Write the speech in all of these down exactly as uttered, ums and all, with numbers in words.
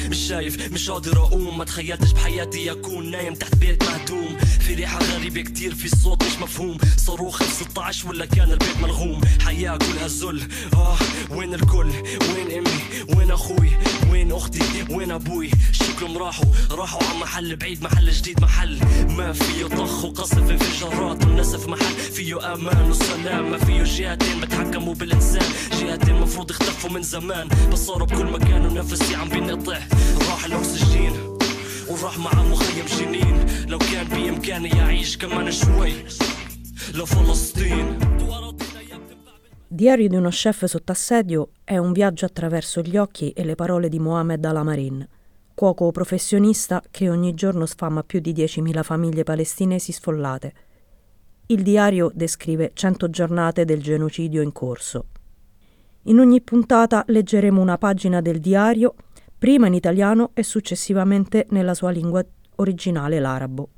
مش شايف مش قادر اقوم، ما تخيلتش بحياتي اكون نايم تحت بيت مهدوم، في ريحة غريبة كتير، في صوت مش مفهوم، صاروخ ستة عشر ولا كان البيت ملغوم، حياة كلها ذل. اه وين الكل؟ وين امي؟ وين اخوي؟ وين اختي؟ وين ابوي؟ شكلهم راحوا راحوا على محل بعيد، محل جديد، محل ما فيه طخ وقصف انفجارات والنسف، محل فيه امان وسلام، ما فيه جهتين بتحكموا بالانسان، جهتين مفروض اختفوا من زمان بس صاروا بكل مكان ونفسي عم بينقطع، راح الاكسجين وراح مع مخيم جنين، لو كان بامكاني اعيش كمان شوي لفلسطين. Diario di uno chef sotto assedio è un viaggio attraverso gli occhi e le parole di Mohamed Alamarin, cuoco professionista che ogni giorno sfama più di diecimila famiglie palestinesi sfollate. Il diario descrive cento giornate del genocidio in corso. In ogni puntata leggeremo una pagina del diario, prima in italiano e successivamente nella sua lingua originale, l'arabo.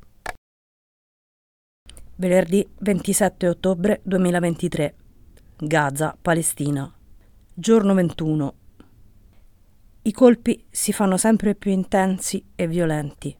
Venerdì ventisette ottobre duemilaventitré. Gaza, Palestina. Giorno ventuno. I colpi si fanno sempre più intensi e violenti.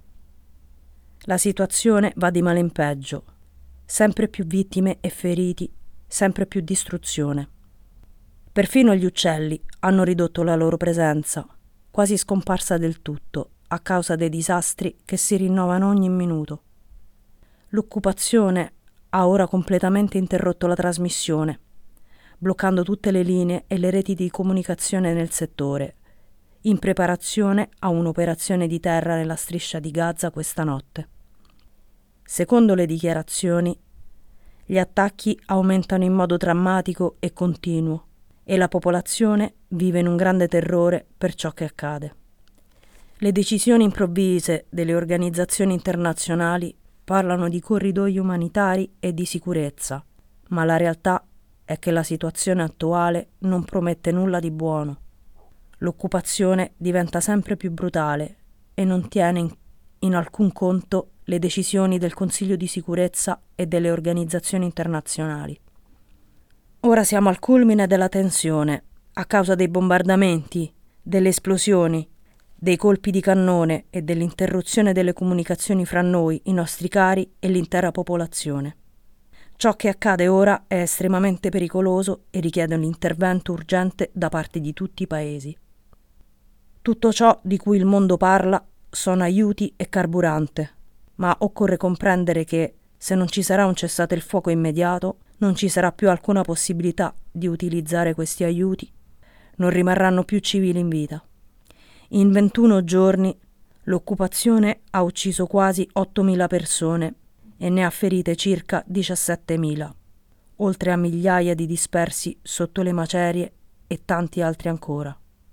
La situazione va di male in peggio. Sempre più vittime e feriti, sempre più distruzione. Perfino gli uccelli hanno ridotto la loro presenza, quasi scomparsa del tutto, a causa dei disastri che si rinnovano ogni minuto. L'occupazione ha ora completamente interrotto la trasmissione, bloccando tutte le linee e le reti di comunicazione nel settore, in preparazione a un'operazione di terra nella striscia di Gaza questa notte. Secondo le dichiarazioni, gli attacchi aumentano in modo drammatico e continuo e la popolazione vive in un grande terrore per ciò che accade. Le decisioni improvvise delle organizzazioni internazionali parlano di corridoi umanitari e di sicurezza, ma la realtà è che la situazione attuale non promette nulla di buono. L'occupazione diventa sempre più brutale e non tiene in, in alcun conto le decisioni del Consiglio di sicurezza e delle organizzazioni internazionali. Ora siamo al culmine della tensione, a causa dei bombardamenti, delle esplosioni, dei colpi di cannone e dell'interruzione delle comunicazioni fra noi, i nostri cari e l'intera popolazione. Ciò che accade ora è estremamente pericoloso e richiede un intervento urgente da parte di tutti i paesi. Tutto ciò di cui il mondo parla sono aiuti e carburante, ma occorre comprendere che se non ci sarà un cessate il fuoco immediato, non ci sarà più alcuna possibilità di utilizzare questi aiuti, non rimarranno più civili in vita. In ventuno giorni l'occupazione ha ucciso quasi ottomila persone e ne ha ferite circa diciassettemila, oltre a migliaia di dispersi sotto le macerie e tanti altri ancora.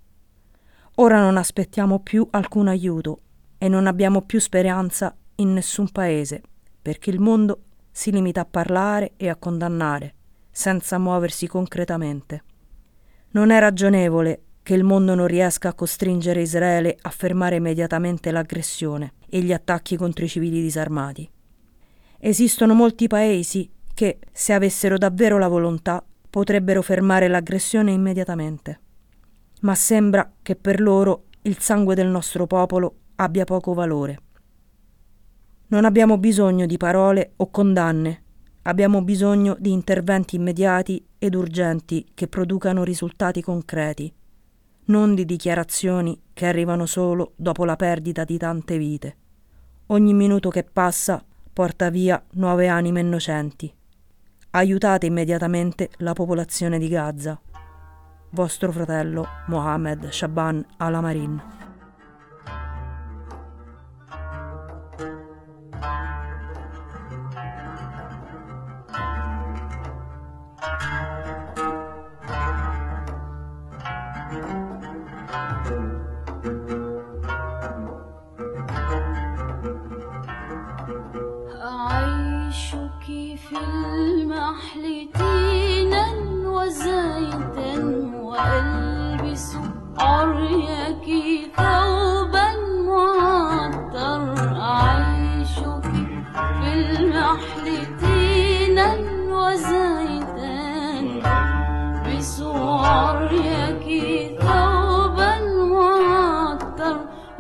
Ora non aspettiamo più alcun aiuto e non abbiamo più speranza in nessun paese, perché il mondo si limita a parlare e a condannare, senza muoversi concretamente. Non è ragionevole che il mondo non riesca a costringere Israele a fermare immediatamente l'aggressione e gli attacchi contro i civili disarmati. Esistono molti paesi che, se avessero davvero la volontà, potrebbero fermare l'aggressione immediatamente. Ma sembra che per loro il sangue del nostro popolo abbia poco valore. Non abbiamo bisogno di parole o condanne, abbiamo bisogno di interventi immediati ed urgenti che producano risultati concreti, non di dichiarazioni che arrivano solo dopo la perdita di tante vite. Ogni minuto che passa porta via nuove anime innocenti. Aiutate immediatamente la popolazione di Gaza. Vostro fratello Mohamed Shaban Alamarin. في المحل تينا وزيتا وألبس عريك ثوبا معطر أعيشك في المحل تينا وزيتا ألبس عريك ثوبا معطر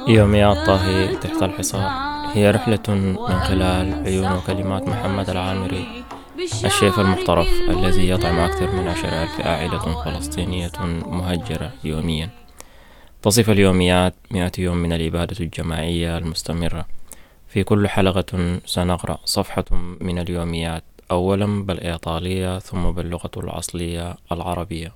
يوميات طاهي تحت الحصار هي رحلة من خلال عيون وكلمات محمد العامري، الشيف المحترف الذي يطعم أكثر من عشرة ألف عائلة فلسطينية مهجرة يوميا. تصف اليوميات مئة يوم من الإبادة الجماعية المستمرة. في كل حلقة سنقرأ صفحة من اليوميات، أولا بالإيطالية ثم باللغة الأصلية العربية.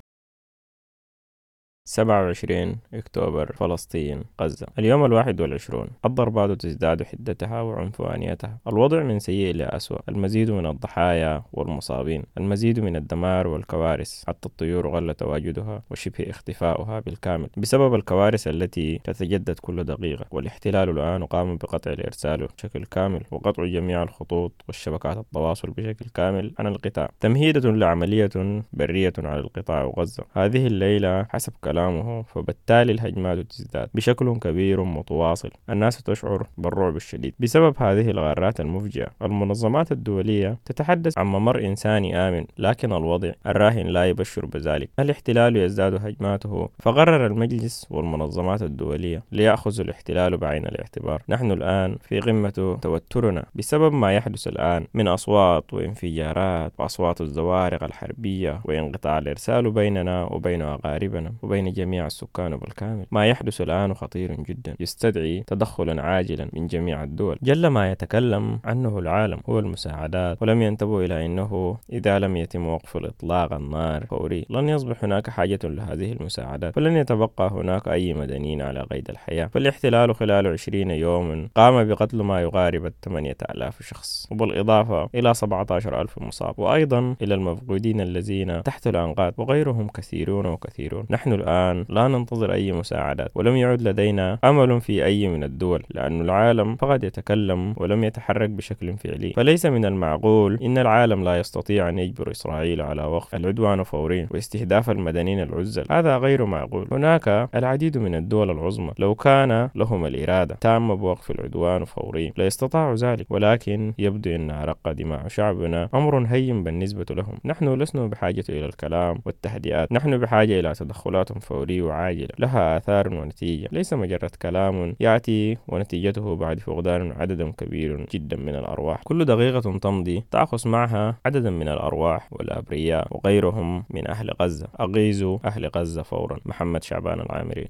سبعة وعشرين أكتوبر، فلسطين، غزة. اليوم الواحد والعشرون. الضربات تزداد حدتها وعنفوانيتها. الوضع من سيء إلى أسوأ. المزيد من الضحايا والمصابين، المزيد من الدمار والكوارث، حتى الطيور غل تواجدها وشبه اختفاؤها بالكامل بسبب الكوارث التي تتجدد كل دقيقة. والاحتلال الآن قام بقطع الإرسال بشكل كامل وقطع جميع الخطوط والشبكات التواصل بشكل كامل عن القطاع، تمهيدة لعملية برية على القطاع وغزة هذه الليلة حسب كلام فبالتالي الهجمات تزداد بشكل كبير متواصل. الناس تشعر بالرعب الشديد بسبب هذه الغارات المفجعة. المنظمات الدولية تتحدث عن ممر إنساني آمن، لكن الوضع الراهن لا يبشر بذلك. الاحتلال يزداد هجماته، فقرر المجلس والمنظمات الدولية ليأخذوا الاحتلال بعين الاعتبار. نحن الآن في قمة توترنا بسبب ما يحدث الآن من أصوات وانفجارات وأصوات الزوارق الحربية وانقطاع الإرسال بيننا وبين أقاربنا وبين جميع السكان بالكامل. ما يحدث الآن خطير جدا، يستدعي تدخلا عاجلا من جميع الدول. جل ما يتكلم عنه العالم هو المساعدات، ولم ينتبهوا إلى أنه إذا لم يتم وقف الإطلاق النار فوري لن يصبح هناك حاجة لهذه المساعدات، فلن يتبقى هناك أي مدنيين على قيد الحياة. فالاحتلال خلال عشرين يوما قام بقتل ما يقارب ثمانية آلاف شخص، وبالإضافة إلى سبعة عشر ألف مصاب، وأيضا إلى المفقودين الذين تحت الأنقاض وغيرهم كثيرون وكثيرون. نحن الآن لا ننتظر أي مساعدات، ولم يعد لدينا أمل في أي من الدول، لأن العالم فقط يتكلم ولم يتحرك بشكل فعلي. فليس من المعقول إن العالم لا يستطيع أن يجبر إسرائيل على وقف العدوان فوريا واستهداف المدنيين العزل. هذا غير معقول. هناك العديد من الدول العظمى لو كان لهم الإرادة تامة بوقف العدوان فوريا لاستطاعوا ذلك، ولكن يبدو أن عرق دماء شعبنا أمر هين بالنسبة لهم. نحن لسنا بحاجة إلى الكلام والتهدئات، نحن بحاجة إلى تدخلات فورية وعاجلة لها آثار ونتيجة، ليس مجرد كلام يأتي ونتيجته بعد فقدان عدد كبير جدا من الأرواح. كل دقيقة تمضي تأخذ معها عددا من الأرواح والأبرياء وغيرهم من أهل غزة. أغيظوا أهل غزة فورا. محمد شعبان العامري.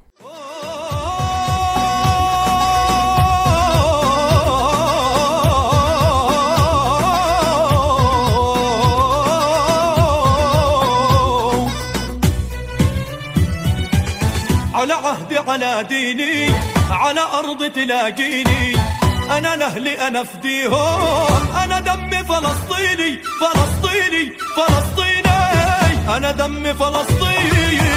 على عهدي على ديني على أرض تلاقيني، أنا لأهلي أنا فديهم، أنا دمي فلسطيني فلسطيني فلسطيني، أنا دمي فلسطيني